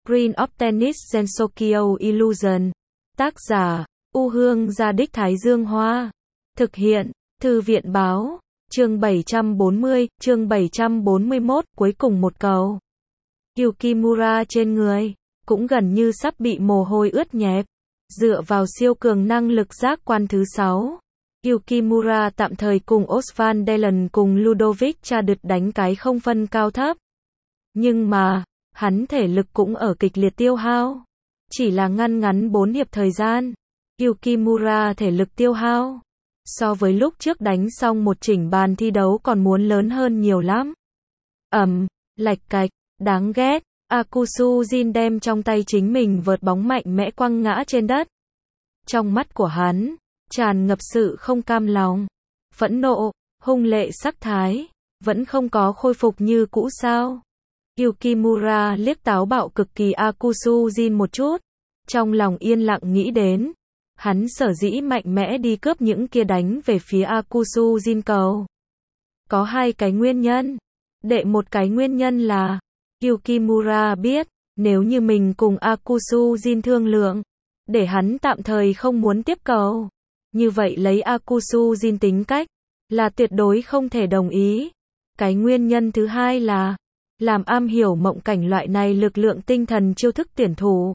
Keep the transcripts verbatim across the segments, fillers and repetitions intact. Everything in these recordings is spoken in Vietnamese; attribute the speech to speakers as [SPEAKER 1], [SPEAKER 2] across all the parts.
[SPEAKER 1] Green of Tennis Gensokyo Illusion. Tác giả, U Hương Gia Đích Thái Dương Hoa. Thực hiện, Thư viện Báo. Chương bảy trăm bốn mươi, chương bảy trăm bốn mươi mốt, cuối cùng một cầu. Yukimura trên người, cũng gần như sắp bị mồ hôi ướt nhẹp. Dựa vào siêu cường năng lực giác quan thứ sáu, Yukimura tạm thời cùng Osvan Delen cùng Ludovic Chadut đánh cái không phân cao thấp. Nhưng mà, hắn thể lực cũng ở kịch liệt tiêu hao. Chỉ là ngăn ngắn bốn hiệp thời gian, Yukimura thể lực tiêu hao so với lúc trước đánh xong một chỉnh bàn thi đấu còn muốn lớn hơn nhiều lắm. Ầm, lạch cạch, đáng ghét. Akusu Jin đem trong tay chính mình vợt bóng mạnh mẽ quăng ngã trên đất. Trong mắt của hắn, tràn ngập sự không cam lòng, phẫn nộ, hung lệ sắc thái, vẫn không có khôi phục như cũ sao. Yukimura liếc táo bạo cực kỳ Akusu Jin một chút, trong lòng yên lặng nghĩ đến, hắn sở dĩ mạnh mẽ đi cướp những kia đánh về phía Akusu Jin cầu. Có hai cái nguyên nhân. Đệ một cái nguyên nhân là, Yukimura biết, nếu như mình cùng Akusu Jin thương lượng, để hắn tạm thời không muốn tiếp cầu, như vậy lấy Akusu Jin tính cách, là tuyệt đối không thể đồng ý. Cái nguyên nhân thứ hai là, làm am hiểu mộng cảnh loại này lực lượng tinh thần chiêu thức tuyển thủ.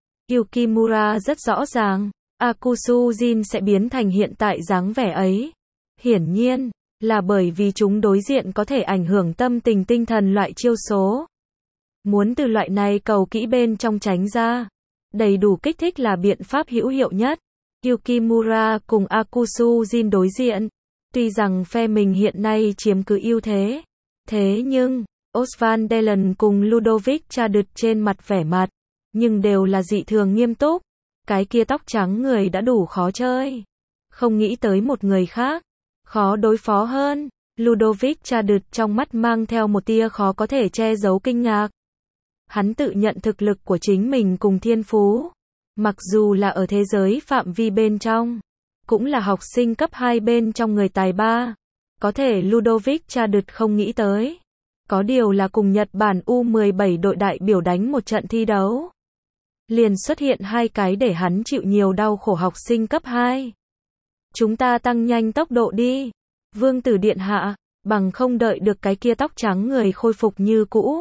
[SPEAKER 1] Yukimura rất rõ ràng, Akusu Jin sẽ biến thành hiện tại dáng vẻ ấy. Hiển nhiên, là bởi vì chúng đối diện có thể ảnh hưởng tâm tình tinh thần loại chiêu số. Muốn từ loại này cầu kỹ bên trong tránh ra, đầy đủ kích thích là biện pháp hữu hiệu nhất. Yukimura cùng Akusu Jin đối diện, tuy rằng phe mình hiện nay chiếm cứ ưu thế, thế nhưng, Osvan Delen cùng Ludovic Chadut trên mặt vẻ mặt, nhưng đều là dị thường nghiêm túc. Cái kia tóc trắng người đã đủ khó chơi, không nghĩ tới một người khác, khó đối phó hơn. Ludovic Chadut trong mắt mang theo một tia khó có thể che giấu kinh ngạc. Hắn tự nhận thực lực của chính mình cùng thiên phú, mặc dù là ở thế giới phạm vi bên trong, cũng là học sinh cấp hai bên trong người tài ba. Có thể Ludovic Chadut không nghĩ tới, có điều là cùng Nhật Bản U mười bảy đội đại biểu đánh một trận thi đấu, liền xuất hiện hai cái để hắn chịu nhiều đau khổ học sinh cấp hai. Chúng ta tăng nhanh tốc độ đi, Vương tử điện hạ, bằng không đợi được cái kia tóc trắng người khôi phục như cũ,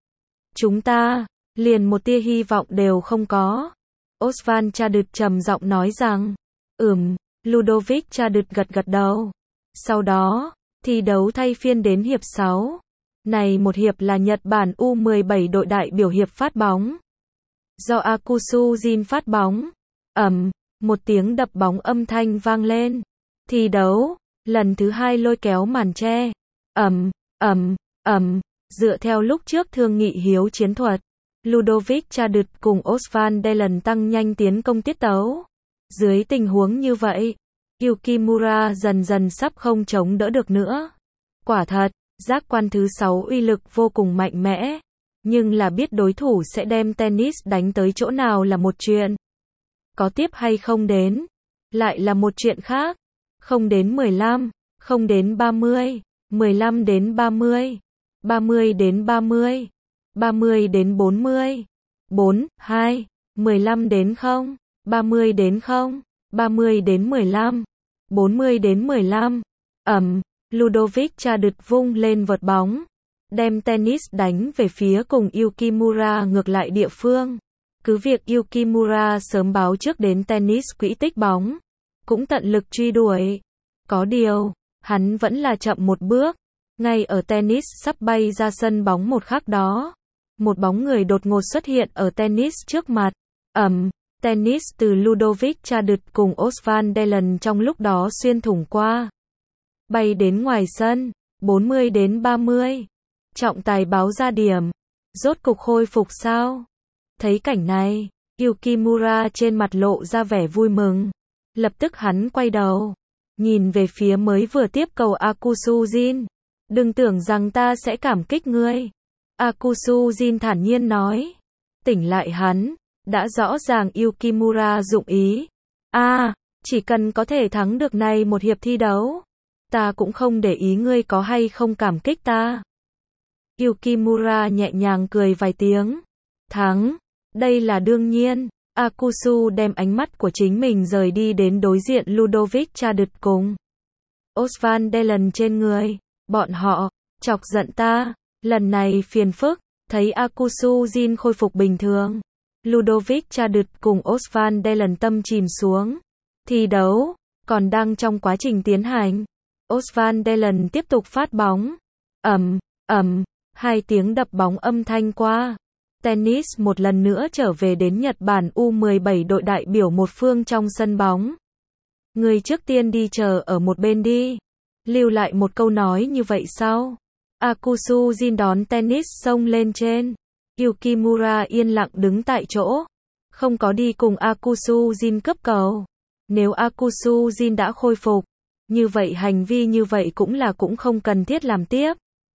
[SPEAKER 1] chúng ta, liền một tia hy vọng đều không có. Osvan Chadut trầm giọng nói rằng, ừm, Ludovic Chadut gật gật đầu. Sau đó, thi đấu thay phiên đến hiệp sáu. Này một hiệp là Nhật Bản U mười bảy đội đại biểu hiệp phát bóng. Do Akusu Jin phát bóng. Ầm, một tiếng đập bóng âm thanh vang lên. Thi đấu, lần thứ hai lôi kéo màn che. Ầm, ầm, ầm, dựa theo lúc trước thương nghị hiếu chiến thuật, Ludovic Chadut cùng Osvan Delen tăng nhanh tiến công tiết tấu. Dưới tình huống như vậy, Yukimura dần dần sắp không chống đỡ được nữa. Quả thật, giác quan thứ sáu uy lực vô cùng mạnh mẽ, nhưng là biết đối thủ sẽ đem tennis đánh tới chỗ nào là một chuyện. Có tiếp hay không đến, lại là một chuyện khác. Không đến mười lăm, không đến ba mươi, mười lăm đến ba mươi, ba mươi đến ba mươi, ba mươi đến bốn mươi, bốn, hai, mười lăm đến không, ba mươi đến không, ba mươi đến mười lăm, bốn mươi đến mười lăm. Ầm, Ludovic Chadut vung lên vợt bóng, đem tennis đánh về phía cùng Yukimura ngược lại địa phương. Cứ việc Yukimura sớm báo trước đến tennis quỹ tích bóng, cũng tận lực truy đuổi. Có điều, hắn vẫn là chậm một bước. Ngay ở tennis sắp bay ra sân bóng một khắc đó, một bóng người đột ngột xuất hiện ở tennis trước mặt. Ầm, tennis từ Ludovic Chadut cùng Osvan Delen trong lúc đó xuyên thủng qua, bay đến ngoài sân, bốn mươi đến ba mươi. Trọng tài báo ra điểm. Rốt cục khôi phục sao? Thấy cảnh này, Yukimura trên mặt lộ ra vẻ vui mừng. Lập tức hắn quay đầu, nhìn về phía mới vừa tiếp cầu Akusu Jin. Đừng tưởng rằng ta sẽ cảm kích ngươi. Akusu Jin thản nhiên nói. Tỉnh lại hắn, đã rõ ràng Yukimura dụng ý. A, à, chỉ cần có thể thắng được này một hiệp thi đấu, ta cũng không để ý ngươi có hay không cảm kích ta. Yukimura nhẹ nhàng cười vài tiếng. Thắng, Đây là đương nhiên. Akusu đem ánh mắt của chính mình rời đi đến đối diện Ludovic Chadut cùng Osvan Dellen trên người. Bọn họ chọc giận ta, lần này phiền phức. Thấy Akusu Jin khôi phục bình thường, Ludovic Chadut cùng Osvan Dellen tâm chìm xuống. Thi đấu còn đang trong quá trình tiến hành. Osvan Dellen tiếp tục phát bóng. Ầm, ầm, hai tiếng đập bóng âm thanh qua. Tennis một lần nữa trở về đến Nhật Bản U mười bảy đội đại biểu một phương trong sân bóng. Người trước tiên đi chờ ở một bên đi. Lưu lại một câu nói như vậy sau. Akusu Jin đón tennis xông lên trên. Yukimura yên lặng đứng tại chỗ. Không có đi cùng Akusu Jin cấp cầu. Nếu Akusu Jin đã khôi phục, như vậy hành vi như vậy cũng là cũng không cần thiết làm tiếp.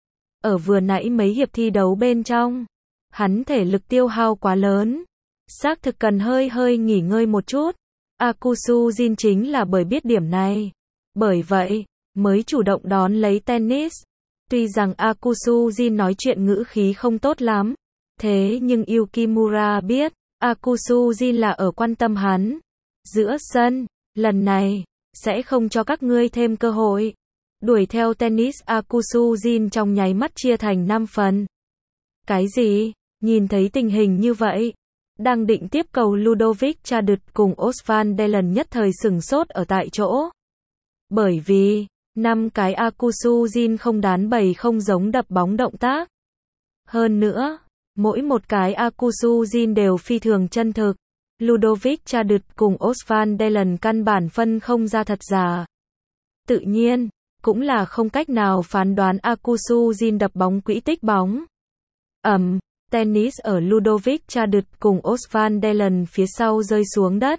[SPEAKER 1] Ở vừa nãy mấy hiệp thi đấu bên trong, hắn thể lực tiêu hao quá lớn. Xác thực cần hơi hơi nghỉ ngơi một chút. Akusu Jin chính là bởi biết điểm này. Bởi vậy, mới chủ động đón lấy tennis. Tuy rằng Akusu Jin nói chuyện ngữ khí không tốt lắm, thế nhưng Yukimura biết, Akusu Jin là ở quan tâm hắn. Giữa sân, lần này, sẽ không cho các ngươi thêm cơ hội. Đuổi theo tennis Akusu Jin trong nháy mắt chia thành năm phần. Cái gì? Nhìn thấy tình hình như vậy, đang định tiếp cầu Ludovic Chadut cùng Osvan Dellen nhất thời sửng sốt ở tại chỗ. Bởi vì, năm cái Akusu Jin không đán bầy không giống đập bóng động tác. Hơn nữa, mỗi một cái Akusu Jin đều phi thường chân thực. Ludovic Chadut cùng Osvan Dellen căn bản phân không ra thật giả. Tự nhiên, cũng là không cách nào phán đoán Akusu Jin đập bóng quỹ tích bóng. Ầm, tennis ở Ludovic Chadut cùng Osvan Dellen phía sau rơi xuống đất.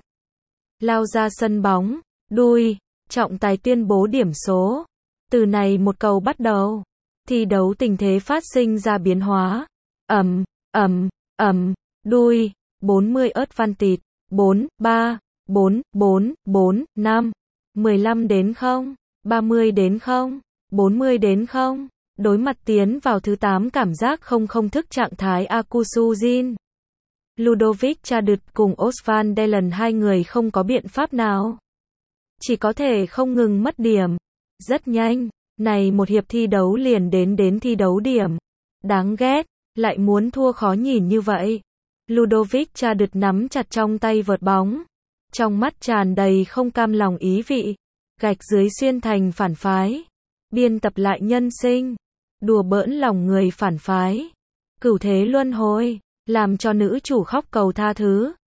[SPEAKER 1] Lao ra sân bóng, đuôi, trọng tài tuyên bố điểm số. Từ này một cầu bắt đầu, thi đấu tình thế phát sinh ra biến hóa. Ầm, ầm, ầm, đuôi, bốn mươi advantage, bốn, ba, bốn, bốn, bốn, năm, mười lăm đến không, ba mươi đến không, bốn mươi đến không. Đối mặt tiến vào thứ tám cảm giác không không thức trạng thái Akusu Jin. Ludovic Chadut cùng Osvan Dellen hai người không có biện pháp nào. Chỉ có thể không ngừng mất điểm. Rất nhanh, này một hiệp thi đấu liền đến đến thi đấu điểm. Đáng ghét, lại muốn thua khó nhìn như vậy. Ludovic Chadut nắm chặt trong tay vợt bóng. Trong mắt tràn đầy không cam lòng ý vị. Gạch dưới xuyên thành phản phái. Biên tập lại nhân sinh. Đùa bỡn lòng người phản phái. Cửu thế luân hồi, làm cho nữ chủ khóc cầu tha thứ.